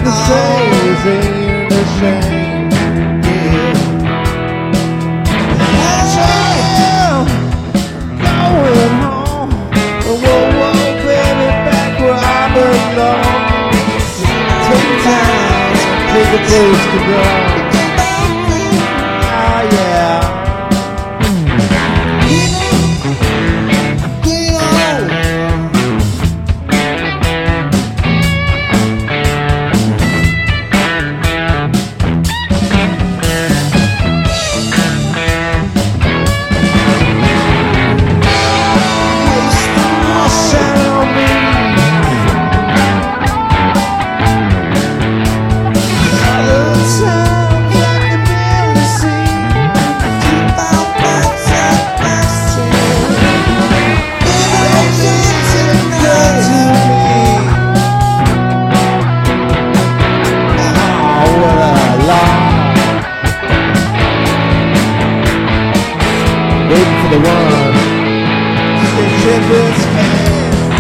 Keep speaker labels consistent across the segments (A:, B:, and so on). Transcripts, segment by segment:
A: can say is ain't a shame. Yeah. I'm going home. Whoa, whoa, baby, back where I belong. Take time, take a place to go. Ah, yeah. Waiting for the one. Stitch in this hand.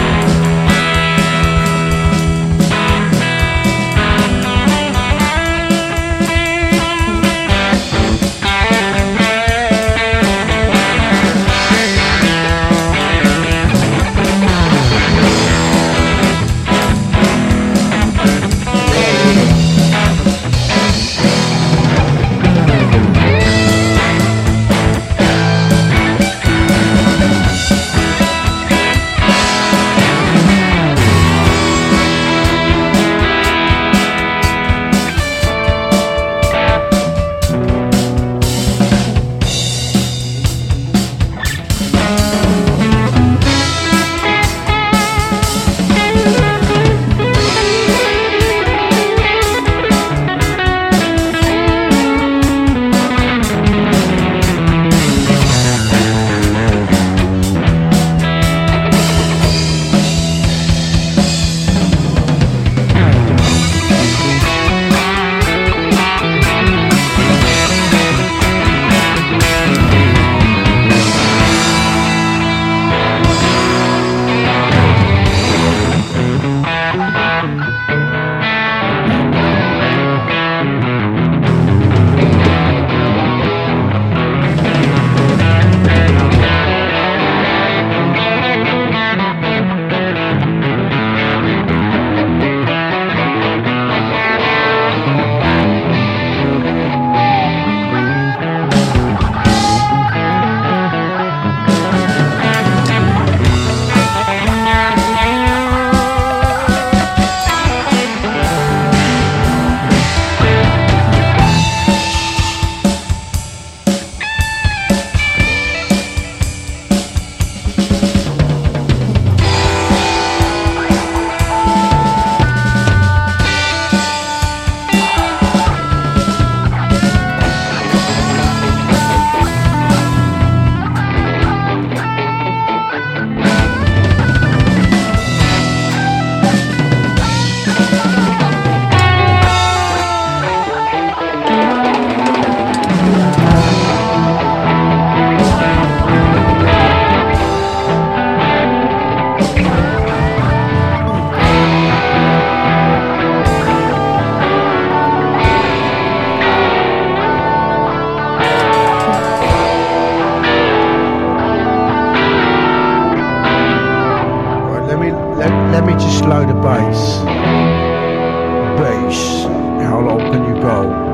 A: Let me just slow the bass. Bass. How low can you go?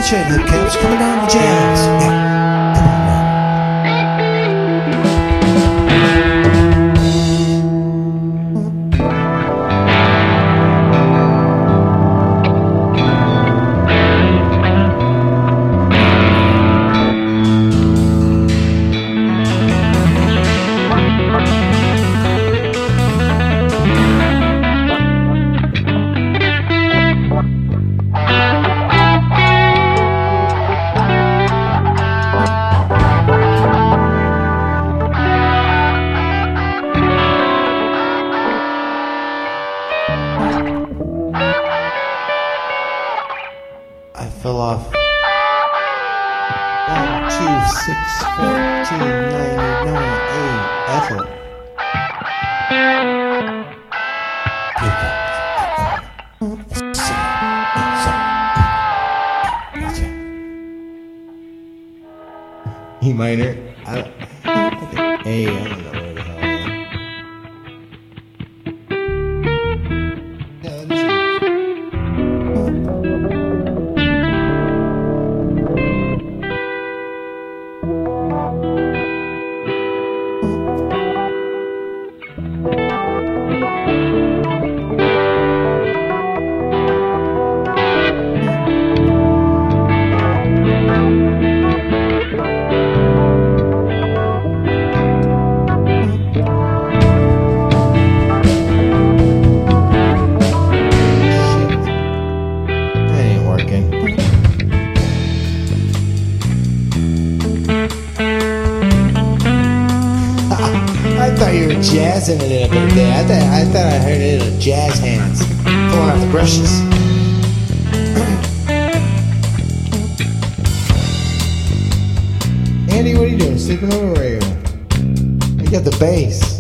A: straight hubcaps coming down the jazz. Yeah, come on, man. I fell off 1, 2, 6, 14, 99, 8, Ethel. E minor. A, I don't know where the hell I am. Yeah, let me see. I thought you were jazzing it up there. I thought I heard it in jazz hands pulling out the brushes. Andy, what are you doing? Sleeping over here? You got the bass.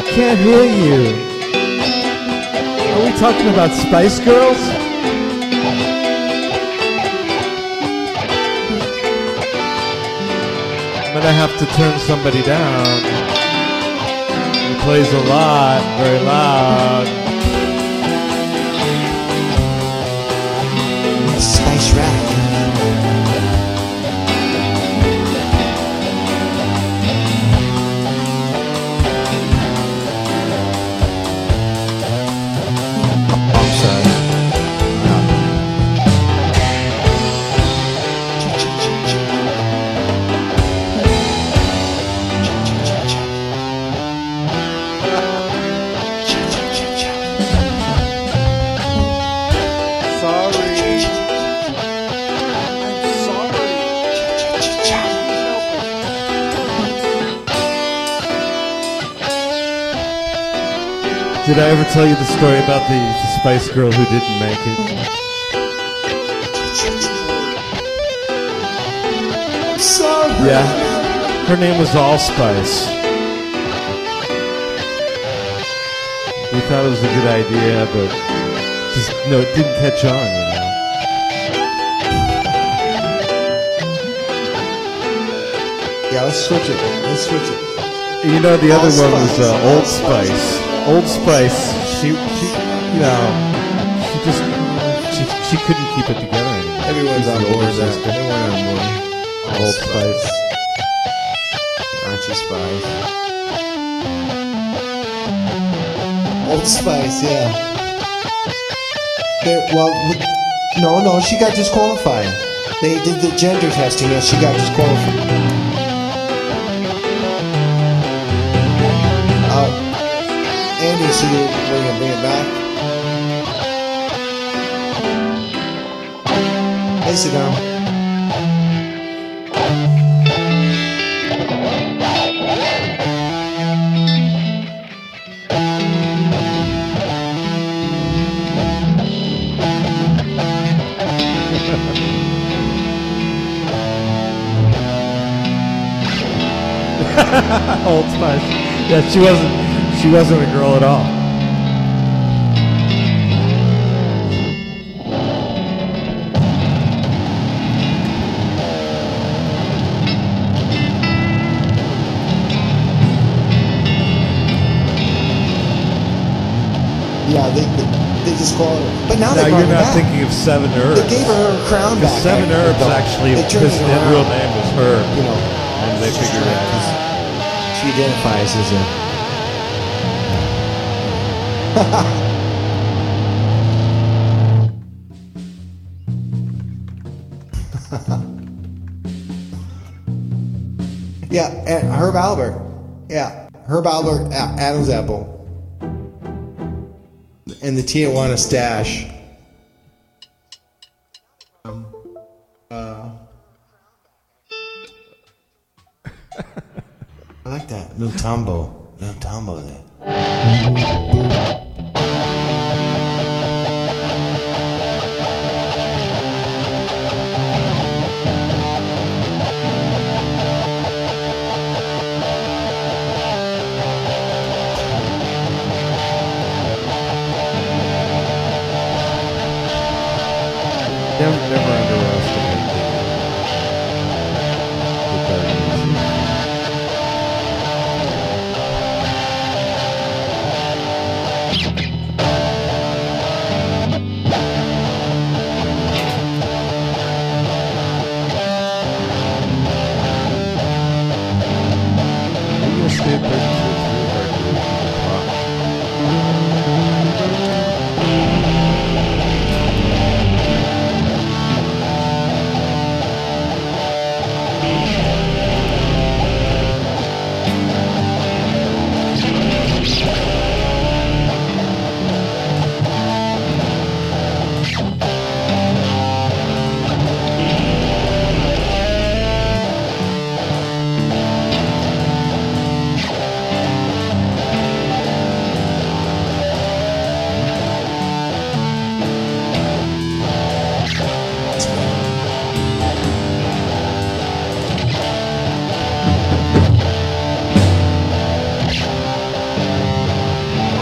B: can't hear you. Are we talking about Spice Girls? I'm gonna have to turn somebody down. He plays a lot, very loud.
A: Spice Rap. I'm sorry.
B: Did I ever tell you the story about the Spice Girl who didn't make it?
A: Sorry.
B: Yeah. Her name was Allspice. We thought it was a good idea, but just no, it didn't catch on, you know.
A: Yeah, let's switch it. Let's switch it.
B: You know, the other one was Old
A: Allspice.
B: Spice. Old Spice, she, you know, she couldn't keep it together anymore.
A: Everyone's
B: She's
A: on
B: the
A: board
B: older
A: with that.
B: sister.
A: Everyone on board.
B: Old Spice.
A: Aren't you Spice? Old Spice, yeah. No, she got disqualified. They did the gender testing and she got disqualified. Andy, so we're gonna bring it back. Hey, sit down.
B: Old Spice. Yeah, she wasn't a girl at all.
A: Yeah, they disqualified her. But now
B: Now
A: they
B: you're
A: brought her
B: not
A: back.
B: thinking of Seven Herbs.
A: They gave her her crown
B: Because
A: back.
B: Seven Herbs actually,
A: They turned
B: his
A: it around.
B: real name was Herb.
A: You know,
B: And they figured out.
A: she identifies as a. Yeah, and Herb Albert. Yeah, Herb Albert, Adam's apple. And the Tijuana stash. I like that. Little tambo there.
B: Never underestimate the darkness. We're gonna stay pretty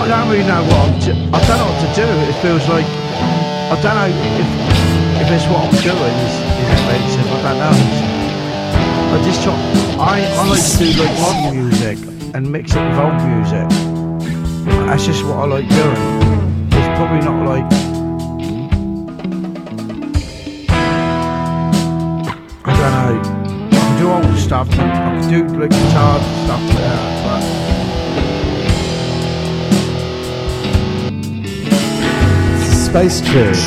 C: don't really know what I don't know what to do. It feels like I don't know if it's what I'm doing is offensive. I don't know. I just try. I like to do like modern music and mix it with old music. That's just what I like doing. It's probably not like. I don't know. I can do old stuff. I can do like guitars and stuff like that. But
B: Spice trade.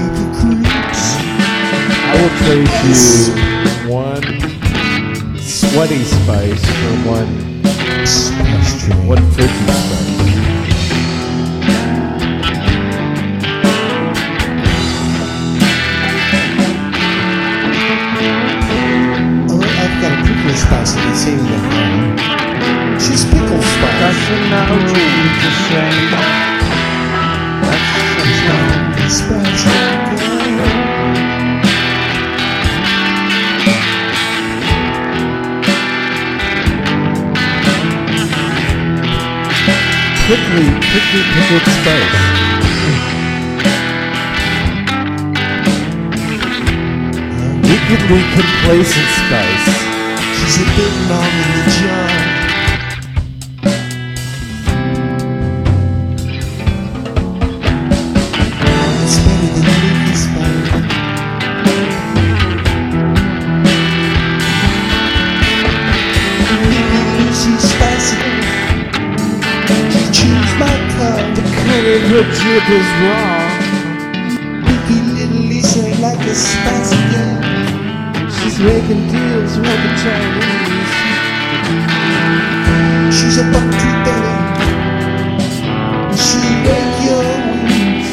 B: I will trade you one sweaty spice for one fridgy spice.
A: I've got a prickly spice I've been seeing with her. She's pickle spice.
C: that's analogy to say. That's
A: Spice.
B: Prickly pickled spice. Wickedly complacent spice.
A: She's a bit long in the jar. It's better than leafy spice. She's spicy. She chews my tongue.
B: The cut of her jib is raw.
A: Picky little Lisa like a spicy girl.
B: She's making deals with the Chinese.
A: She's a buck-tooth baby. She break your wings.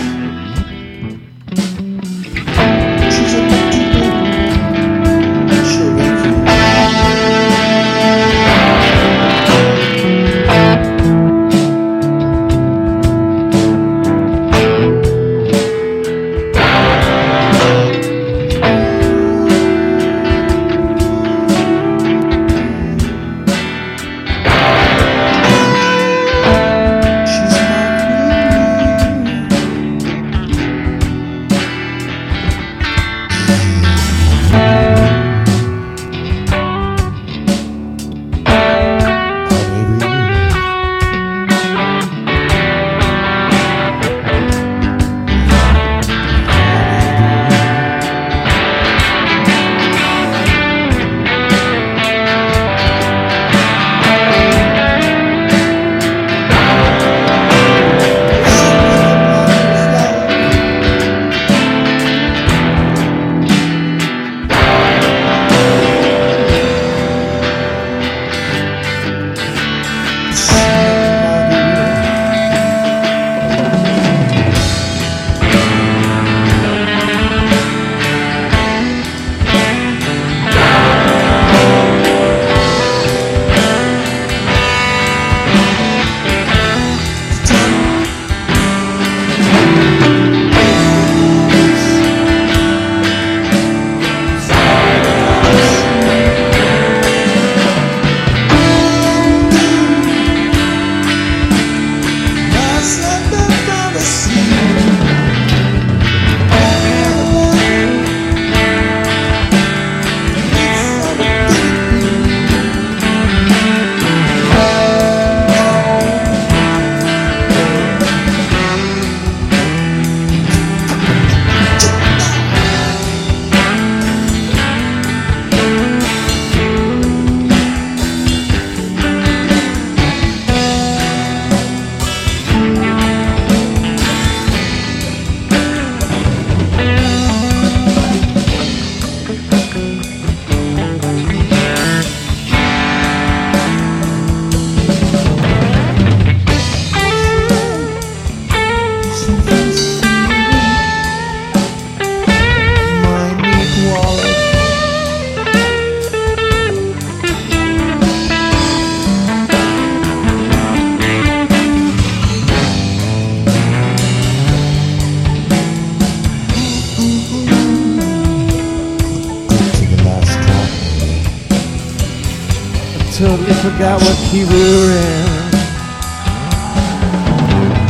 A: She's a buck-tooth baby. She'll break your
B: Totally forgot what key we were in.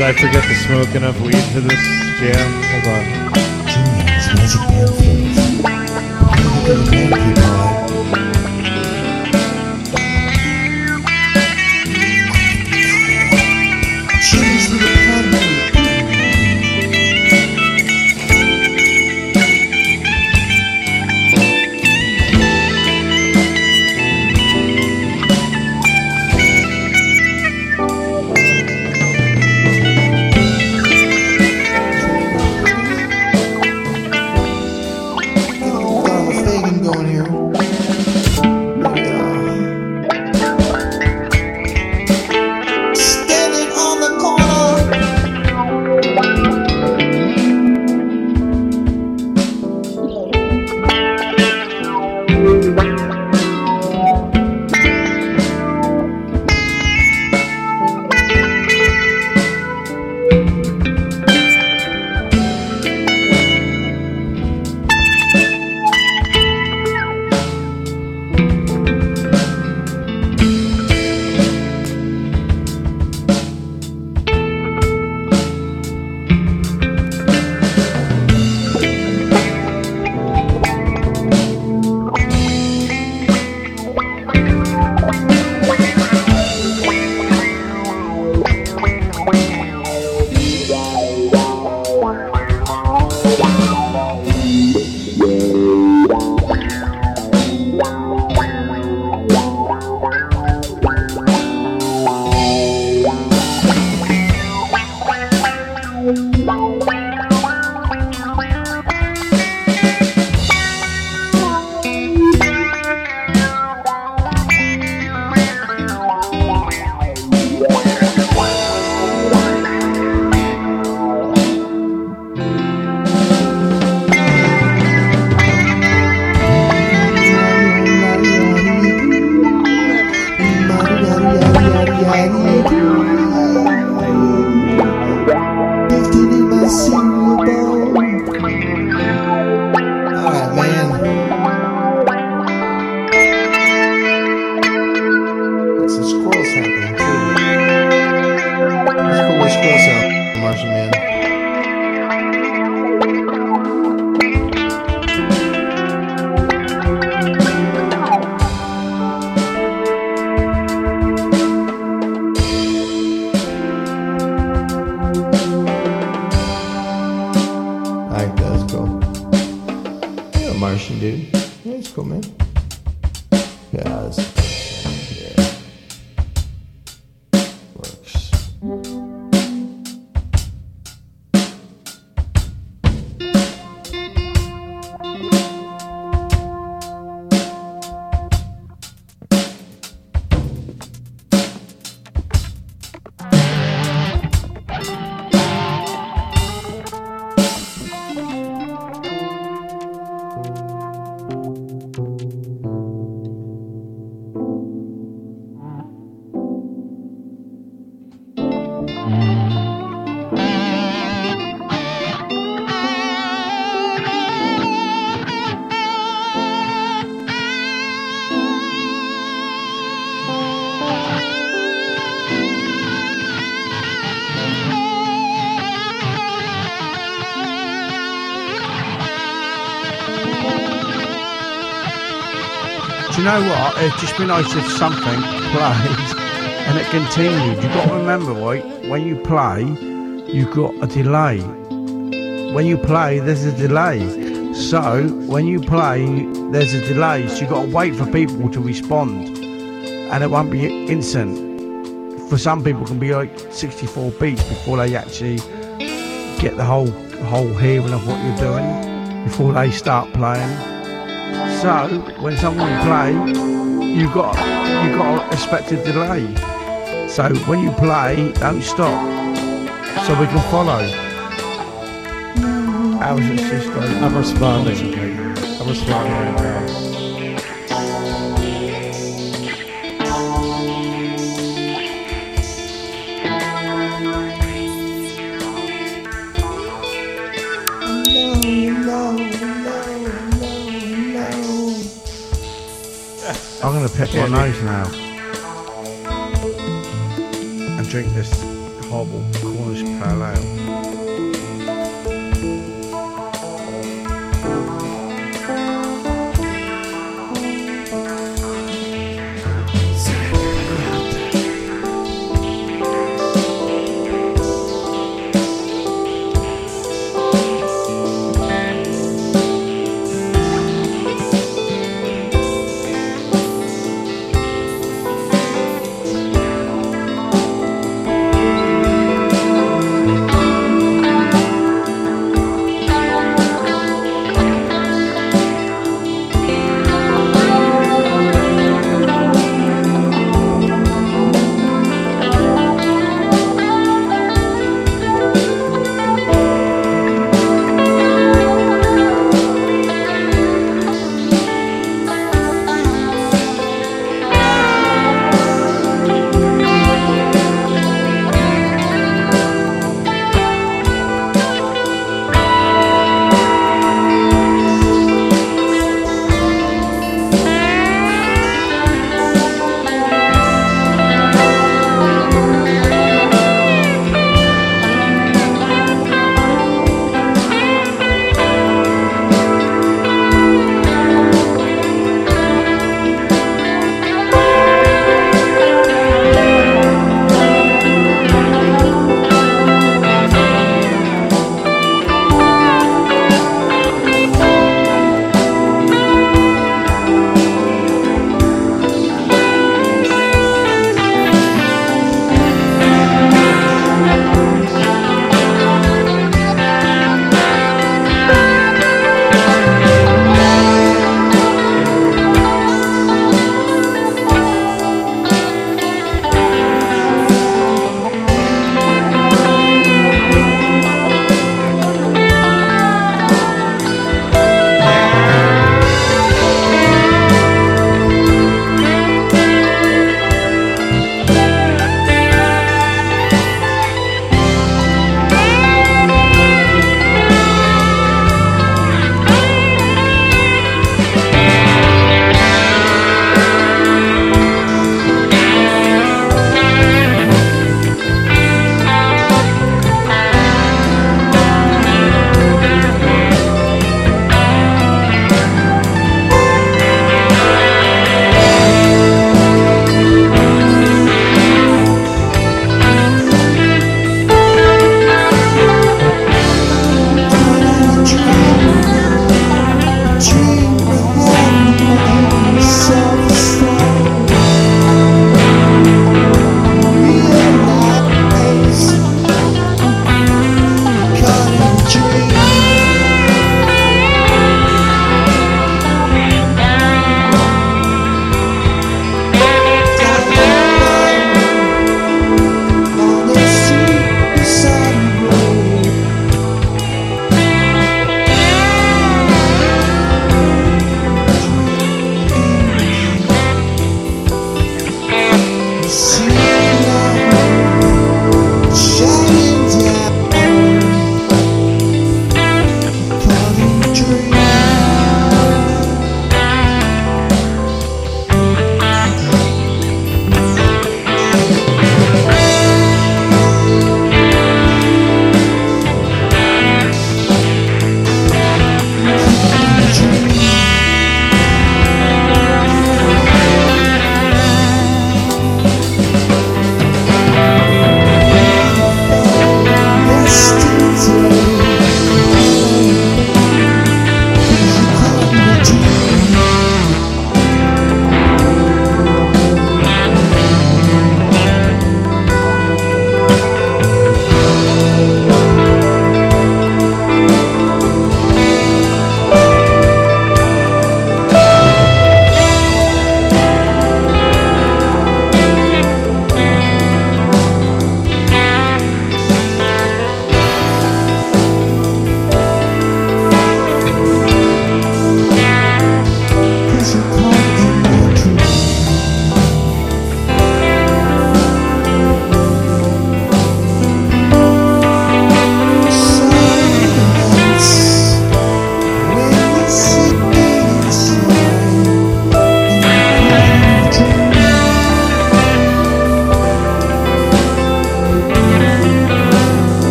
B: Did I forget to smoke enough weed for this jam? Hold on.
A: Jimmy has magic pamphlets. Look at the man, people. Jimmy's little pamphlet. Going here. Standing on the corner. Martian dude. Yeah, it's cool, man. Yeah, works.
C: Do you know what? It'd just be nice if something played and it continued. You've got to remember, right? When you play, you've got a delay. When you play, there's a delay. So when you play, there's a delay. So you've got to wait for people to respond, and it won't be instant. For some people, it can be like 64 beats before they actually get the whole hearing of what you're doing before they start playing. So when someone play, you've got to expect a delay. So when you play, don't stop, so we can follow. How's it, sister?
B: I'm responding. I'm responding right now.
C: I'm going to pick my nose now and drink this Horrible Cornish Pale Ale.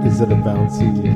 B: Is it a bouncy?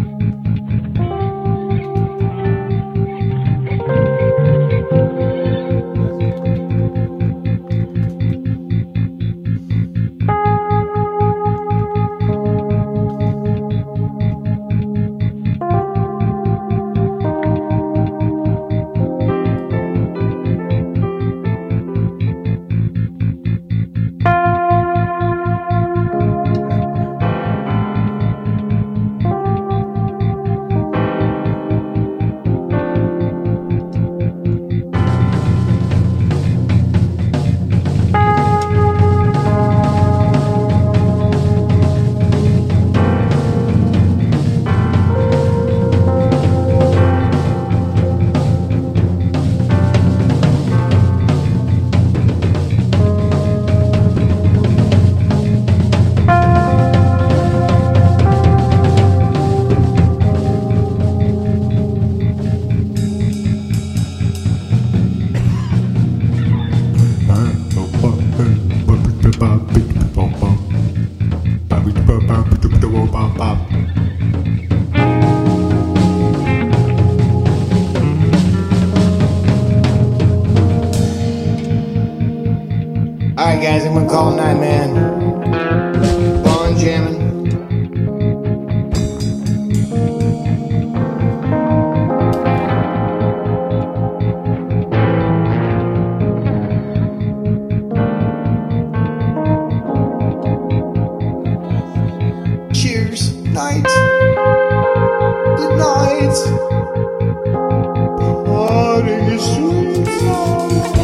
A: Alright guys, I'm gonna call it night, man. Bond jamming. Cheers. Night. Good night. Party sweet song.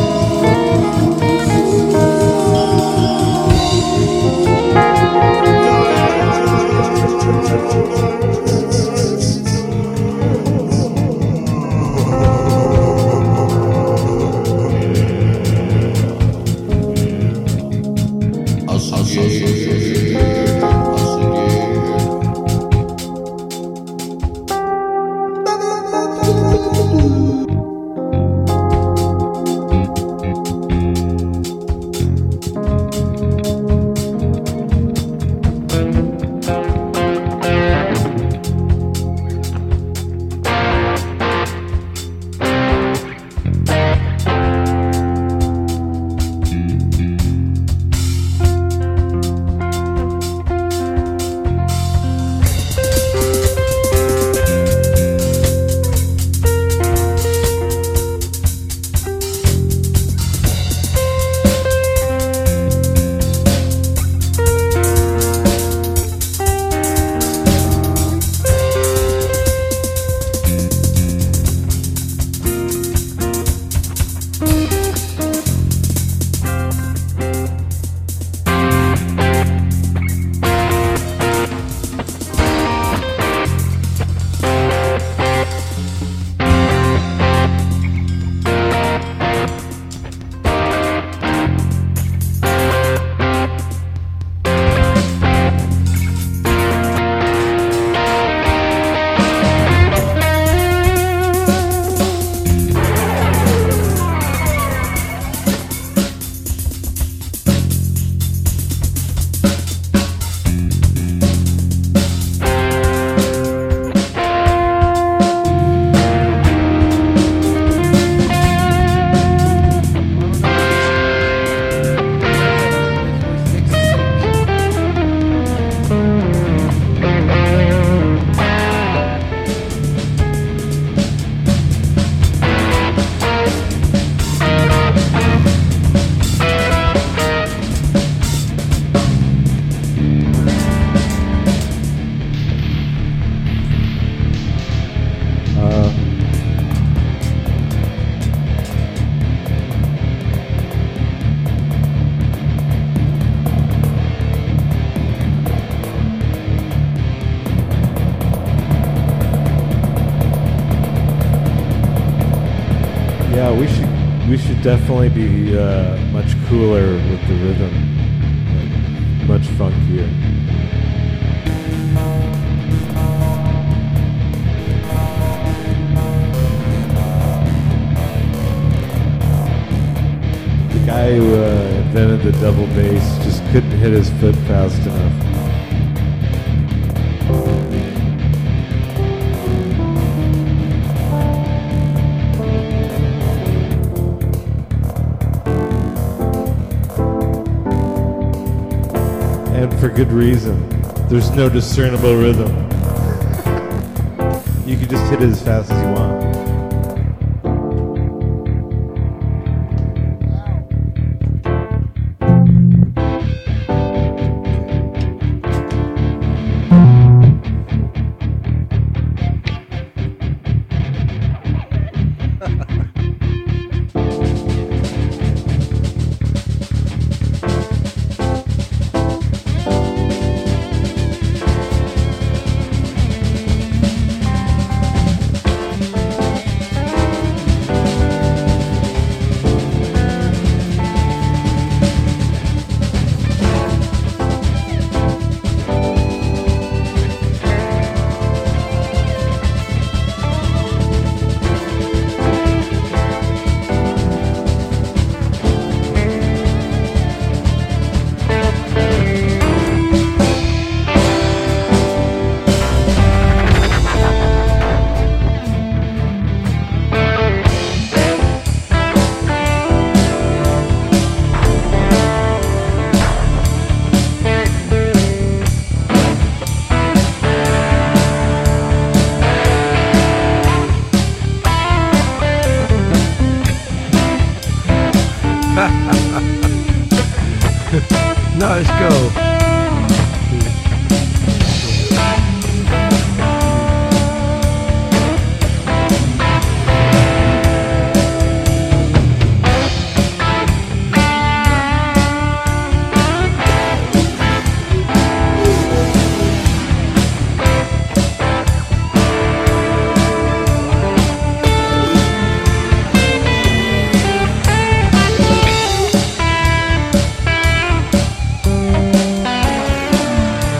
B: Yeah, we should definitely be much cooler with the rhythm, like, much funkier. The guy who invented the double bass just couldn't hit his foot fast enough. good reason. There's no discernible rhythm. You can just hit it as fast as you want.
C: Nice go.